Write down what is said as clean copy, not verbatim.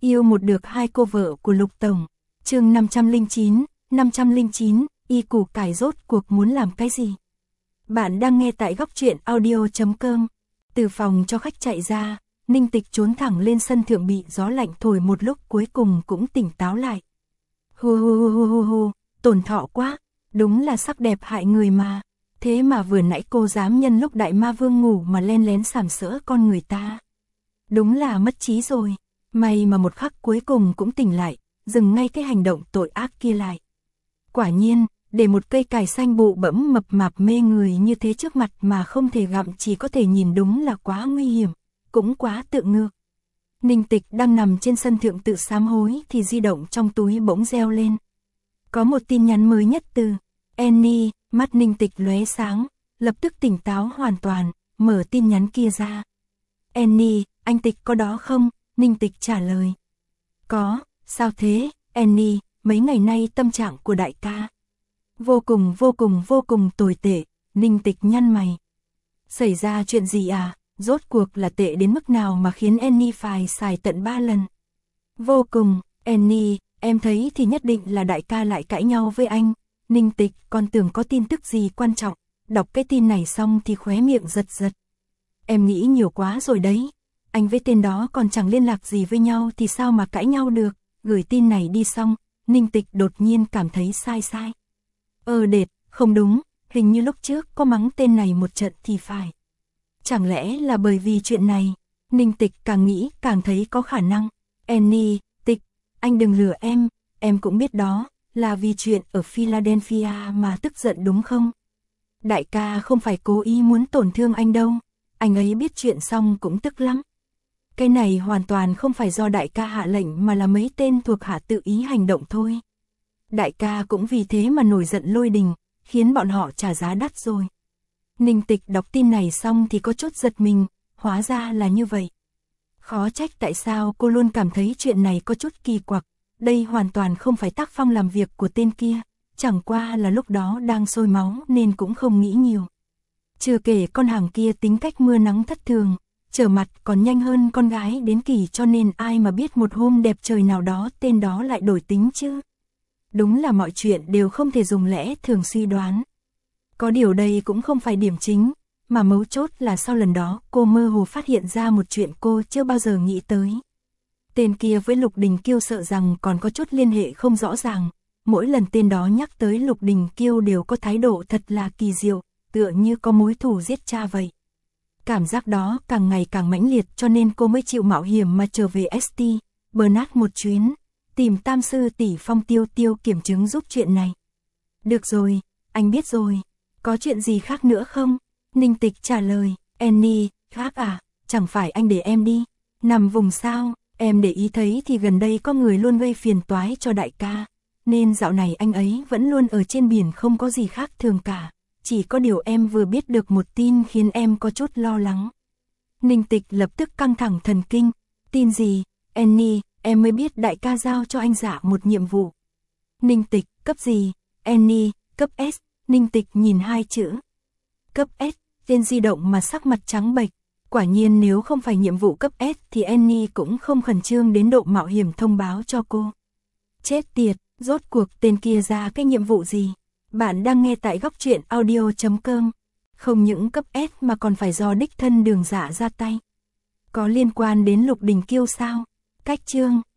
Yêu một được hai cô vợ của Lục Tổng. Chương 509, y củ cải rốt cuộc muốn làm cái gì? Bạn đang nghe tại góc truyện audio.com. Từ phòng cho khách chạy ra, Ninh Tịch trốn thẳng lên sân thượng bị gió lạnh thổi một lúc cuối cùng cũng tỉnh táo lại. Hu hu hu hu hu hu, tổn thọ quá, đúng là sắc đẹp hại người mà. Thế mà vừa nãy cô dám nhân lúc đại ma vương ngủ mà len lén sàm sỡ con người ta. Đúng là mất trí rồi, may mà một khắc cuối cùng cũng tỉnh lại, dừng ngay cái hành động tội ác kia lại. Quả nhiên, để một cây cải xanh bụ bẫm mập mạp mê người như thế trước mặt mà không thể gặm chỉ có thể nhìn đúng là quá nguy hiểm, cũng quá tự ngược. Ninh Tịch đang nằm trên sân thượng tự sám hối thì di động trong túi bỗng reo lên. Có một tin nhắn mới nhất từ Annie, mắt Ninh Tịch lóe sáng, lập tức tỉnh táo hoàn toàn, mở tin nhắn kia ra. Annie, anh Tịch có đó không? Ninh Tịch trả lời. Có, sao thế, Annie, mấy ngày nay tâm trạng của đại ca vô cùng tồi tệ. Ninh Tịch nhăn mày. Xảy ra chuyện gì à? Rốt cuộc là tệ đến mức nào mà khiến Annie phải xài tận 3 lần? Vô cùng, Annie, em thấy thì nhất định là đại ca lại cãi nhau với anh. Ninh Tịch còn tưởng có tin tức gì quan trọng, đọc cái tin này xong thì khóe miệng giật giật. Em nghĩ nhiều quá rồi đấy, anh với tên đó còn chẳng liên lạc gì với nhau thì sao mà cãi nhau được. Gửi tin này đi xong, Ninh Tịch đột nhiên cảm thấy sai. Đệt, không đúng, hình như lúc trước có mắng tên này một trận thì phải. Chẳng lẽ là bởi vì chuyện này? Ninh Tịch càng nghĩ càng thấy có khả năng. Annie, Tịch, anh đừng lừa em cũng biết đó, là vì chuyện ở Philadelphia mà tức giận đúng không? Đại ca không phải cố ý muốn tổn thương anh đâu, anh ấy biết chuyện xong cũng tức lắm. Cái này hoàn toàn không phải do đại ca hạ lệnh mà là mấy tên thuộc hạ tự ý hành động thôi. Đại ca cũng vì thế mà nổi giận lôi đình, khiến bọn họ trả giá đắt rồi. Ninh Tịch đọc tin này xong thì có chút giật mình, hóa ra là như vậy. Khó trách tại sao cô luôn cảm thấy chuyện này có chút kỳ quặc, đây hoàn toàn không phải tác phong làm việc của tên kia, chẳng qua là lúc đó đang sôi máu nên cũng không nghĩ nhiều. Chưa kể con hàng kia tính cách mưa nắng thất thường, trở mặt còn nhanh hơn con gái đến kỳ cho nên ai mà biết một hôm đẹp trời nào đó tên đó lại đổi tính chứ. Đúng là mọi chuyện đều không thể dùng lẽ thường suy đoán. Có điều đây cũng không phải điểm chính, mà mấu chốt là sau lần đó cô mơ hồ phát hiện ra một chuyện cô chưa bao giờ nghĩ tới. Tên kia với Lục Đình Kiêu sợ rằng còn có chút liên hệ không rõ ràng, mỗi lần tên đó nhắc tới Lục Đình Kiêu đều có thái độ thật là kỳ diệu, tựa như có mối thù giết cha vậy. Cảm giác đó càng ngày càng mãnh liệt cho nên cô mới chịu mạo hiểm mà trở về ST Bernard một chuyến, tìm tam sư tỷ Phong Tiêu kiểm chứng giúp chuyện này. Được rồi, anh biết rồi, có chuyện gì khác nữa không? Ninh Tịch trả lời. Annie, khác à, chẳng phải anh để em đi nằm vùng sao? Em để ý thấy thì gần đây có người luôn gây phiền toái cho đại ca, nên dạo này anh ấy vẫn luôn ở trên biển không có gì khác thường cả. Chỉ có điều em vừa biết được một tin khiến em có chút lo lắng. Ninh Tịch lập tức căng thẳng thần kinh. Tin gì? Annie, em mới biết đại ca giao cho anh Dạ một nhiệm vụ. Ninh Tịch, cấp gì? Annie, cấp S. Ninh Tịch nhìn hai chữ cấp S, trên di động mà sắc mặt trắng bệch. Quả nhiên nếu không phải nhiệm vụ cấp S thì Annie cũng không khẩn trương đến độ mạo hiểm thông báo cho cô. Chết tiệt, rốt cuộc tên kia ra cái nhiệm vụ gì? Bạn đang nghe tại góc truyện audio.com. Không những cấp S mà còn phải do đích thân Đường Dạ ra tay. Có liên quan đến Lục Đình Kiêu sao? Cách chương